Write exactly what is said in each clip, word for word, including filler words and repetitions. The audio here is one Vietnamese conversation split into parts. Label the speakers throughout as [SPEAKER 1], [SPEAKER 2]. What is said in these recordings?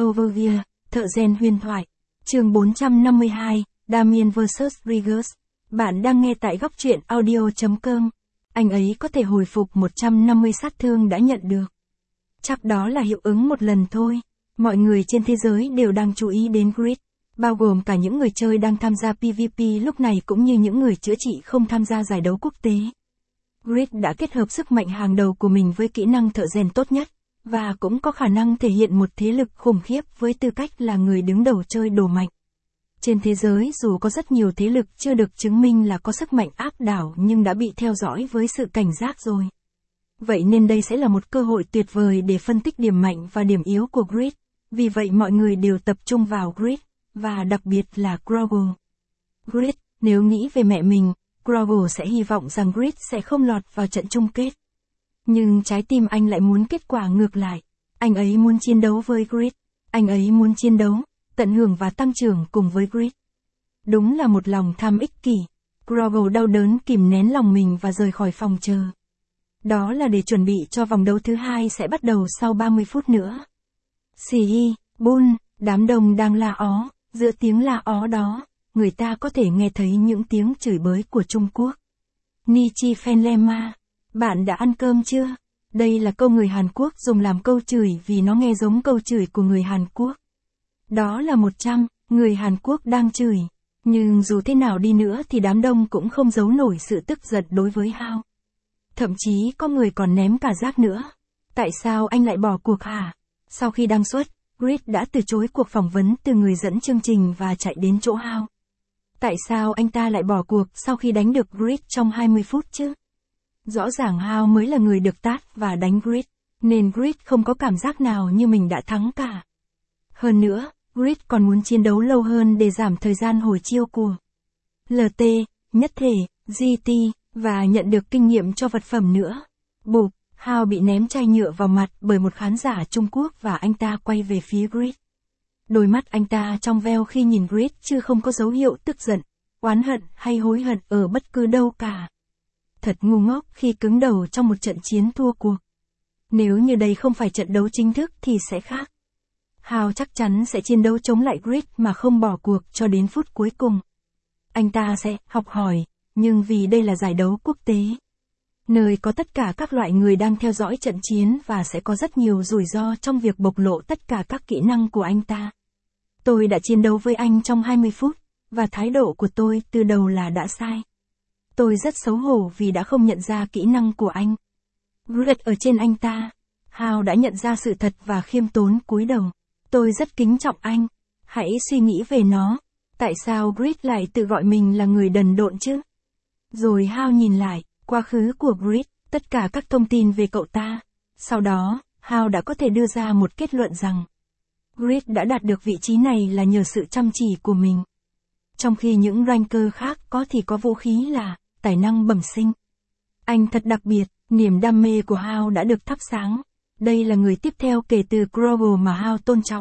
[SPEAKER 1] Overview, thợ rèn huyền thoại. Chương bốn trăm năm mươi hai, Damien versus Riggers. Bạn đang nghe tại góc truyện audio chấm com. Anh ấy có thể hồi phục một trăm năm mươi sát thương đã nhận được. Chắc đó là hiệu ứng một lần thôi. Mọi người trên thế giới đều đang chú ý đến Grid, bao gồm cả những người chơi đang tham gia pê vê pê lúc này cũng như những người chữa trị không tham gia giải đấu quốc tế. Grid đã kết hợp sức mạnh hàng đầu của mình với kỹ năng thợ rèn tốt nhất, và cũng có khả năng thể hiện một thế lực khủng khiếp với tư cách là người đứng đầu chơi đồ mạnh. Trên thế giới dù có rất nhiều thế lực chưa được chứng minh là có sức mạnh áp đảo nhưng đã bị theo dõi với sự cảnh giác rồi. Vậy nên đây sẽ là một cơ hội tuyệt vời để phân tích điểm mạnh và điểm yếu của Grid. Vì vậy mọi người đều tập trung vào Grid, và đặc biệt là Grogle. Grid, nếu nghĩ về mẹ mình, Grogle sẽ hy vọng rằng Grid sẽ không lọt vào trận chung kết. Nhưng trái tim anh lại muốn kết quả ngược lại. Anh ấy muốn chiến đấu với Grid. Anh ấy muốn chiến đấu, tận hưởng và tăng trưởng cùng với Grid. Đúng là một lòng tham ích kỷ. Grogle đau đớn kìm nén lòng mình và rời khỏi phòng chờ. Đó là để chuẩn bị cho vòng đấu thứ hai sẽ bắt đầu sau ba mươi phút nữa. Xì hi, bun, đám đông đang la ó, giữa tiếng la ó đó, người ta có thể nghe thấy những tiếng chửi bới của Trung Quốc. Ni chi phen le ma, bạn đã ăn cơm chưa? Đây là câu người Hàn Quốc dùng làm câu chửi vì nó nghe giống câu chửi của người Hàn Quốc. Đó là một trăm, người Hàn Quốc đang chửi. Nhưng dù thế nào đi nữa thì đám đông cũng không giấu nổi sự tức giận đối với Hao. Thậm chí có người còn ném cả rác nữa. Tại sao anh lại bỏ cuộc hả? Sau khi đăng xuất, Grid đã từ chối cuộc phỏng vấn từ người dẫn chương trình và chạy đến chỗ Hao. Tại sao anh ta lại bỏ cuộc sau khi đánh được Grid trong hai mươi phút chứ? Rõ ràng Hao mới là người được tát và đánh Grid, nên Grid không có cảm giác nào như mình đã thắng cả. Hơn nữa, Grid còn muốn chiến đấu lâu hơn để giảm thời gian hồi chiêu của lờ tê, nhất thể, giê tê, và nhận được kinh nghiệm cho vật phẩm nữa. Bụp, Hao bị ném chai nhựa vào mặt bởi một khán giả Trung Quốc và anh ta quay về phía Grid. Đôi mắt anh ta trong veo khi nhìn Grid chứ không có dấu hiệu tức giận, oán hận hay hối hận ở bất cứ đâu cả. Thật ngu ngốc khi cứng đầu trong một trận chiến thua cuộc. Nếu như đây không phải trận đấu chính thức thì sẽ khác. Hao chắc chắn sẽ chiến đấu chống lại Grid mà không bỏ cuộc cho đến phút cuối cùng. Anh ta sẽ học hỏi, nhưng vì đây là giải đấu quốc tế, nơi có tất cả các loại người đang theo dõi trận chiến và sẽ có rất nhiều rủi ro trong việc bộc lộ tất cả các kỹ năng của anh ta. Tôi đã chiến đấu với anh trong hai mươi phút, và thái độ của tôi từ đầu là đã sai. Tôi rất xấu hổ vì đã không nhận ra kỹ năng của anh. Grid ở trên anh ta. Hao đã nhận ra sự thật và khiêm tốn cúi đầu. Tôi rất kính trọng anh. Hãy suy nghĩ về nó. Tại sao Grid lại tự gọi mình là người đần độn chứ? Rồi Hao nhìn lại, quá khứ của Grid, tất cả các thông tin về cậu ta. Sau đó, Hao đã có thể đưa ra một kết luận rằng Grid đã đạt được vị trí này là nhờ sự chăm chỉ của mình. Trong khi những ranker khác có thì có vũ khí là tài năng bẩm sinh. Anh thật đặc biệt, niềm đam mê của Hao đã được thắp sáng. Đây là người tiếp theo kể từ Grogle mà Hao tôn trọng.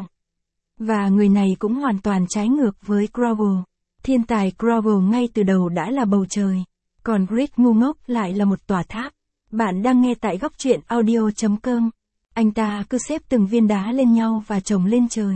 [SPEAKER 1] Và người này cũng hoàn toàn trái ngược với Grogle. Thiên tài Grogle ngay từ đầu đã là bầu trời. Còn Grid ngu ngốc lại là một tòa tháp. Bạn đang nghe tại góc truyện audio chấm com. Anh ta cứ xếp từng viên đá lên nhau và chồng lên trời.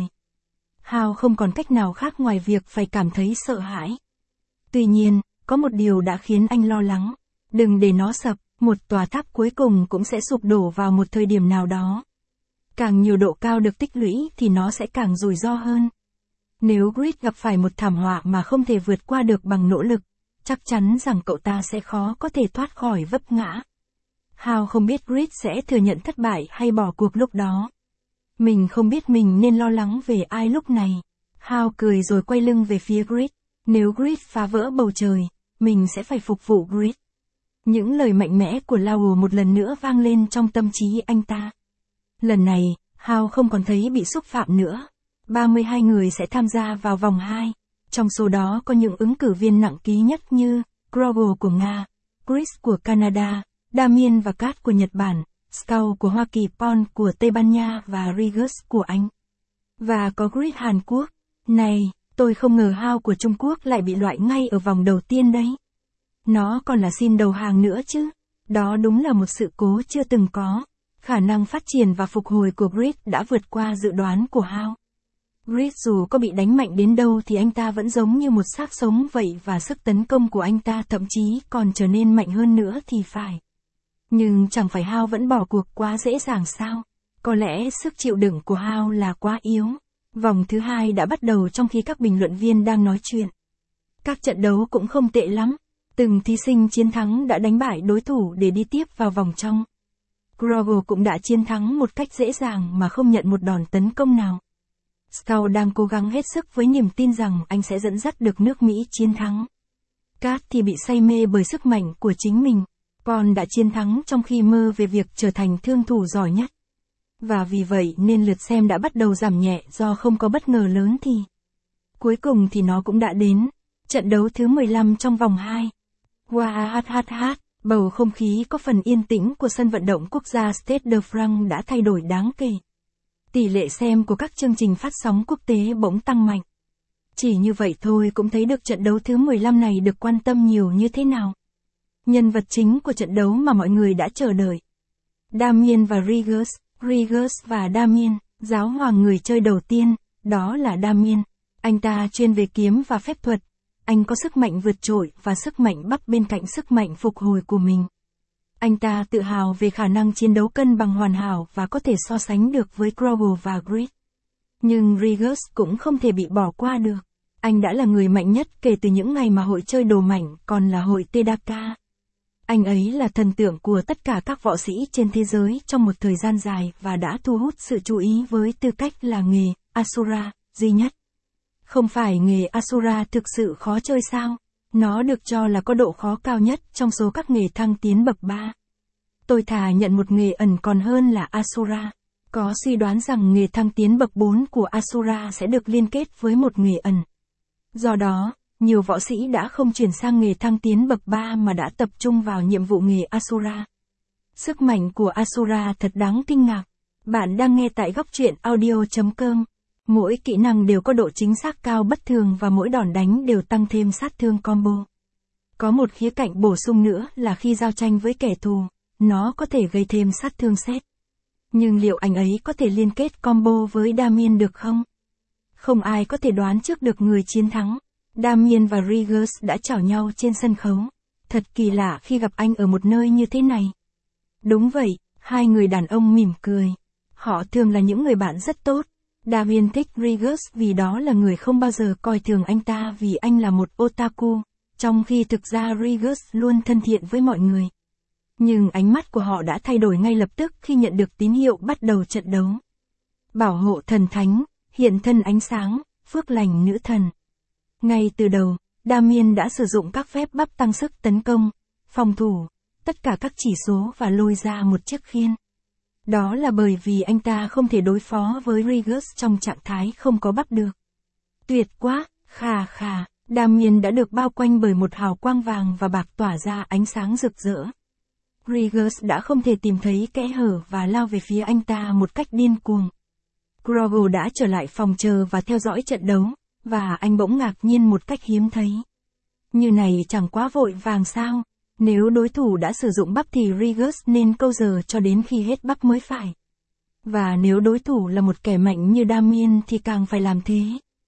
[SPEAKER 1] Hao không còn cách nào khác ngoài việc phải cảm thấy sợ hãi. Tuy nhiên, có một điều đã khiến anh lo lắng. Đừng để nó sập, một tòa tháp cuối cùng cũng sẽ sụp đổ vào một thời điểm nào đó. Càng nhiều độ cao được tích lũy thì nó sẽ càng rủi ro hơn. Nếu Grid gặp phải một thảm họa mà không thể vượt qua được bằng nỗ lực, chắc chắn rằng cậu ta sẽ khó có thể thoát khỏi vấp ngã. Hao không biết Grid sẽ thừa nhận thất bại hay bỏ cuộc lúc đó. Mình không biết mình nên lo lắng về ai lúc này. Hao cười rồi quay lưng về phía Grid. Nếu Grid phá vỡ bầu trời, mình sẽ phải phục vụ Grid. Những lời mạnh mẽ của Lao một lần nữa vang lên trong tâm trí anh ta. Lần này, Hao không còn thấy bị xúc phạm nữa. ba mươi hai người sẽ tham gia vào vòng hai. Trong số đó có những ứng cử viên nặng ký nhất như Grogle của Nga, Chris của Canada, Damien và Kat của Nhật Bản, Skull của Hoa Kỳ, Pon của Tây Ban Nha và Riggers của Anh. Và có Grid Hàn Quốc. Này, tôi không ngờ Hao của Trung Quốc lại bị loại ngay ở vòng đầu tiên đấy. Nó còn là xin đầu hàng nữa chứ. Đó đúng là một sự cố chưa từng có. Khả năng phát triển và phục hồi của Grid đã vượt qua dự đoán của Hao. Grit dù có bị đánh mạnh đến đâu thì anh ta vẫn giống như một xác sống vậy và sức tấn công của anh ta thậm chí còn trở nên mạnh hơn nữa thì phải. Nhưng chẳng phải Hao vẫn bỏ cuộc quá dễ dàng sao? Có lẽ sức chịu đựng của Hao là quá yếu. Vòng thứ hai đã bắt đầu trong khi các bình luận viên đang nói chuyện. Các trận đấu cũng không tệ lắm. Từng thí sinh chiến thắng đã đánh bại đối thủ để đi tiếp vào vòng trong. Grogle cũng đã chiến thắng một cách dễ dàng mà không nhận một đòn tấn công nào. Scout đang cố gắng hết sức với niềm tin rằng anh sẽ dẫn dắt được nước Mỹ chiến thắng. Kat thì bị say mê bởi sức mạnh của chính mình. Paul đã chiến thắng trong khi mơ về việc trở thành thương thủ giỏi nhất. Và vì vậy nên lượt xem đã bắt đầu giảm nhẹ do không có bất ngờ lớn thì. Cuối cùng thì nó cũng đã đến. Trận đấu thứ mười lăm trong vòng hai. Wahahaha, bầu không khí có phần yên tĩnh của sân vận động quốc gia Stade de France đã thay đổi đáng kể. Tỷ lệ xem của các chương trình phát sóng quốc tế bỗng tăng mạnh. Chỉ như vậy thôi cũng thấy được trận đấu thứ mười lăm này được quan tâm nhiều như thế nào. Nhân vật chính của trận đấu mà mọi người đã chờ đợi. Damien và Rigus, Rigus và Damien, giáo hoàng người chơi đầu tiên, đó là Damien. Anh ta chuyên về kiếm và phép thuật. Anh có sức mạnh vượt trội và sức mạnh bắp bên cạnh sức mạnh phục hồi của mình. Anh ta tự hào về khả năng chiến đấu cân bằng hoàn hảo và có thể so sánh được với Grogle và Grit. Nhưng Rigus cũng không thể bị bỏ qua được. Anh đã là người mạnh nhất kể từ những ngày mà hội chơi đồ mảnh còn là hội Tedaka. Anh ấy là thần tượng của tất cả các võ sĩ trên thế giới trong một thời gian dài và đã thu hút sự chú ý với tư cách là nghề Asura duy nhất. Không phải nghề Asura thực sự khó chơi sao? Nó được cho là có độ khó cao nhất trong số các nghề thăng tiến bậc ba. Tôi thà nhận một nghề ẩn còn hơn là Asura. Có suy đoán rằng nghề thăng tiến bậc bốn của Asura sẽ được liên kết với một nghề ẩn. Do đó, nhiều võ sĩ đã không chuyển sang nghề thăng tiến bậc ba mà đã tập trung vào nhiệm vụ nghề Asura. Sức mạnh của Asura thật đáng kinh ngạc. Bạn đang nghe tại góc truyện audio chấm com. Mỗi kỹ năng đều có độ chính xác cao bất thường và mỗi đòn đánh đều tăng thêm sát thương combo. Có một khía cạnh bổ sung nữa là khi giao tranh với kẻ thù, nó có thể gây thêm sát thương xét. Nhưng liệu anh ấy có thể liên kết combo với Damien được không? Không ai có thể đoán trước được người chiến thắng. Damien và Rigus đã chào nhau trên sân khấu. Thật kỳ lạ khi gặp anh ở một nơi như thế này. Đúng vậy, hai người đàn ông mỉm cười. Họ thường là những người bạn rất tốt. Damien thích Rigus vì đó là người không bao giờ coi thường anh ta vì anh là một otaku, trong khi thực ra Rigus luôn thân thiện với mọi người. Nhưng ánh mắt của họ đã thay đổi ngay lập tức khi nhận được tín hiệu bắt đầu trận đấu. Bảo hộ thần thánh, hiện thân ánh sáng, phước lành nữ thần. Ngay từ đầu, Damien đã sử dụng các phép bắp tăng sức tấn công, phòng thủ, tất cả các chỉ số và lôi ra một chiếc khiên. Đó là bởi vì anh ta không thể đối phó với Rigus trong trạng thái không có bắp được. Tuyệt quá, khà khà, Damien đã được bao quanh bởi một hào quang vàng và bạc tỏa ra ánh sáng rực rỡ. Rigus đã không thể tìm thấy kẽ hở và lao về phía anh ta một cách điên cuồng. Grogle đã trở lại phòng chờ và theo dõi trận đấu, và anh bỗng ngạc nhiên một cách hiếm thấy. Như này chẳng quá vội vàng sao? Nếu đối thủ đã sử dụng bắp thì Rigus nên câu giờ cho đến khi hết bắp mới phải. Và nếu đối thủ là một kẻ mạnh như Damien thì càng phải làm thế.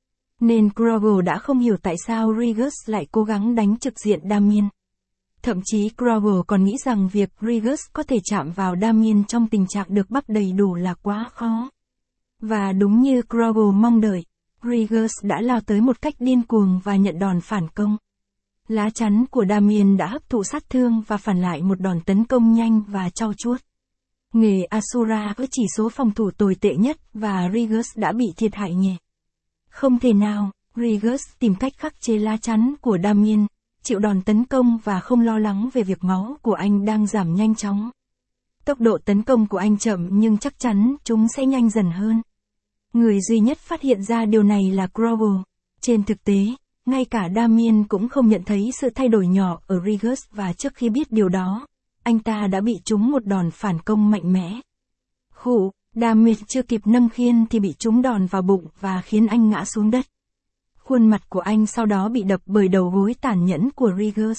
[SPEAKER 1] Nên Grogle đã không hiểu tại sao Rigus lại cố gắng đánh trực diện Damien. Thậm chí Grogle còn nghĩ rằng việc Rigus có thể chạm vào Damien trong tình trạng được bắp đầy đủ là quá khó. Và đúng như Grogle mong đợi, Rigus đã lao tới một cách điên cuồng và nhận đòn phản công. Lá chắn của Damien đã hấp thụ sát thương và phản lại một đòn tấn công nhanh và trau chuốt. Nghề Asura có chỉ số phòng thủ tồi tệ nhất và Rigus đã bị thiệt hại nhẹ. Không thể nào, Rigus tìm cách khắc chế lá chắn của Damien, chịu đòn tấn công và không lo lắng về việc máu của anh đang giảm nhanh chóng. Tốc độ tấn công của anh chậm nhưng chắc chắn chúng sẽ nhanh dần hơn. Người duy nhất phát hiện ra điều này là Grogle. Trên thực tế, ngay cả Damien cũng không nhận thấy sự thay đổi nhỏ ở Rigus và trước khi biết điều đó, anh ta đã bị trúng một đòn phản công mạnh mẽ. Khụ, Damien chưa kịp nâng khiên thì bị trúng đòn vào bụng và khiến anh ngã xuống đất. Khuôn mặt của anh sau đó bị đập bởi đầu gối tàn nhẫn của Rigus.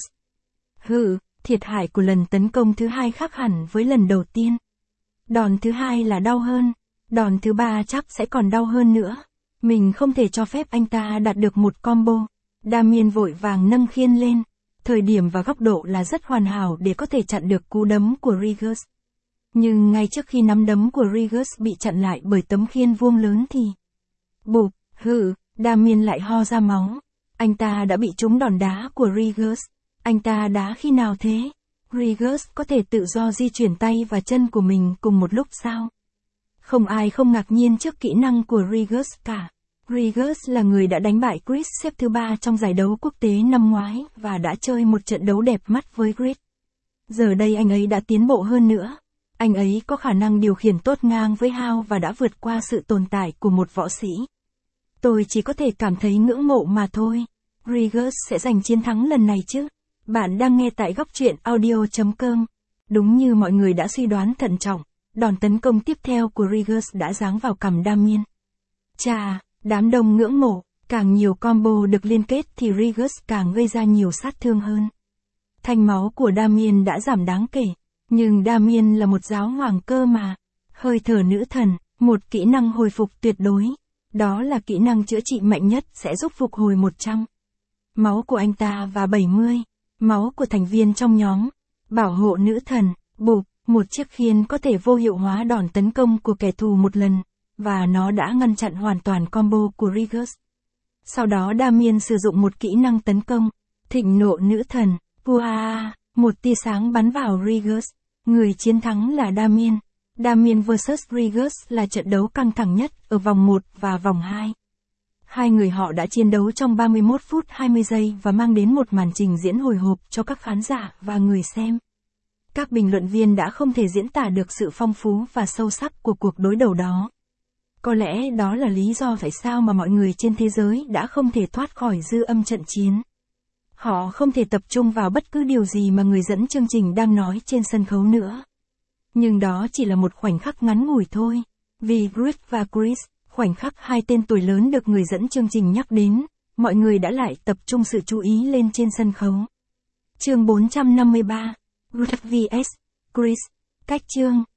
[SPEAKER 1] Hừ, thiệt hại của lần tấn công thứ hai khác hẳn với lần đầu tiên. Đòn thứ hai là đau hơn, đòn thứ ba chắc sẽ còn đau hơn nữa. Mình không thể cho phép anh ta đạt được một combo. Damien vội vàng nâng khiên lên. Thời điểm và góc độ là rất hoàn hảo để có thể chặn được cú đấm của Regis. Nhưng ngay trước khi nắm đấm của Regis bị chặn lại bởi tấm khiên vuông lớn thì... Bụp, hự, Damien lại ho ra máu. Anh ta đã bị trúng đòn đá của Regis. Anh ta đá khi nào thế? Regis có thể tự do di chuyển tay và chân của mình cùng một lúc sao? Không ai không ngạc nhiên trước kỹ năng của Regis cả. Regis là người đã đánh bại Chris xếp thứ ba trong giải đấu quốc tế năm ngoái và đã chơi một trận đấu đẹp mắt với Chris. Giờ đây anh ấy đã tiến bộ hơn nữa. Anh ấy có khả năng điều khiển tốt ngang với Hao và đã vượt qua sự tồn tại của một võ sĩ. Tôi chỉ có thể cảm thấy ngưỡng mộ mà thôi. Regis sẽ giành chiến thắng lần này chứ? Bạn đang nghe tại góc truyện audio chấm com. Đúng như mọi người đã suy đoán thận trọng, đòn tấn công tiếp theo của Regis đã giáng vào cằm Damien. Chà, đám đông ngưỡng mộ, càng nhiều combo được liên kết thì Regis càng gây ra nhiều sát thương hơn. Thanh máu của Damien đã giảm đáng kể, nhưng Damien là một giáo hoàng cơ mà. Hơi thở nữ thần, một kỹ năng hồi phục tuyệt đối. Đó là kỹ năng chữa trị mạnh nhất sẽ giúp phục hồi một trăm. Máu của anh ta và bảy mươi. Máu của thành viên trong nhóm. Bảo hộ nữ thần, bụp, một chiếc khiên có thể vô hiệu hóa đòn tấn công của kẻ thù một lần, và nó đã ngăn chặn hoàn toàn combo của Regis. Sau đó Damien sử dụng một kỹ năng tấn công, thịnh nộ nữ thần, Puaa, một tia sáng bắn vào Regis. Người chiến thắng là Damien. Damien versus Regis là trận đấu căng thẳng nhất ở vòng một và vòng hai. Hai người họ đã chiến đấu trong ba mươi mốt phút hai mươi giây và mang đến một màn trình diễn hồi hộp cho các khán giả và người xem. Các bình luận viên đã không thể diễn tả được sự phong phú và sâu sắc của cuộc đối đầu đó. Có lẽ đó là lý do tại sao mà mọi người trên thế giới đã không thể thoát khỏi dư âm trận chiến. Họ không thể tập trung vào bất cứ điều gì mà người dẫn chương trình đang nói trên sân khấu nữa. Nhưng đó chỉ là một khoảnh khắc ngắn ngủi thôi. Vì Greg và Chris, khoảnh khắc hai tên tuổi lớn được người dẫn chương trình nhắc đến, mọi người đã lại tập trung sự chú ý lên trên sân khấu. Chương bốn trăm năm mươi ba. Greg vs Chris. Cách chương.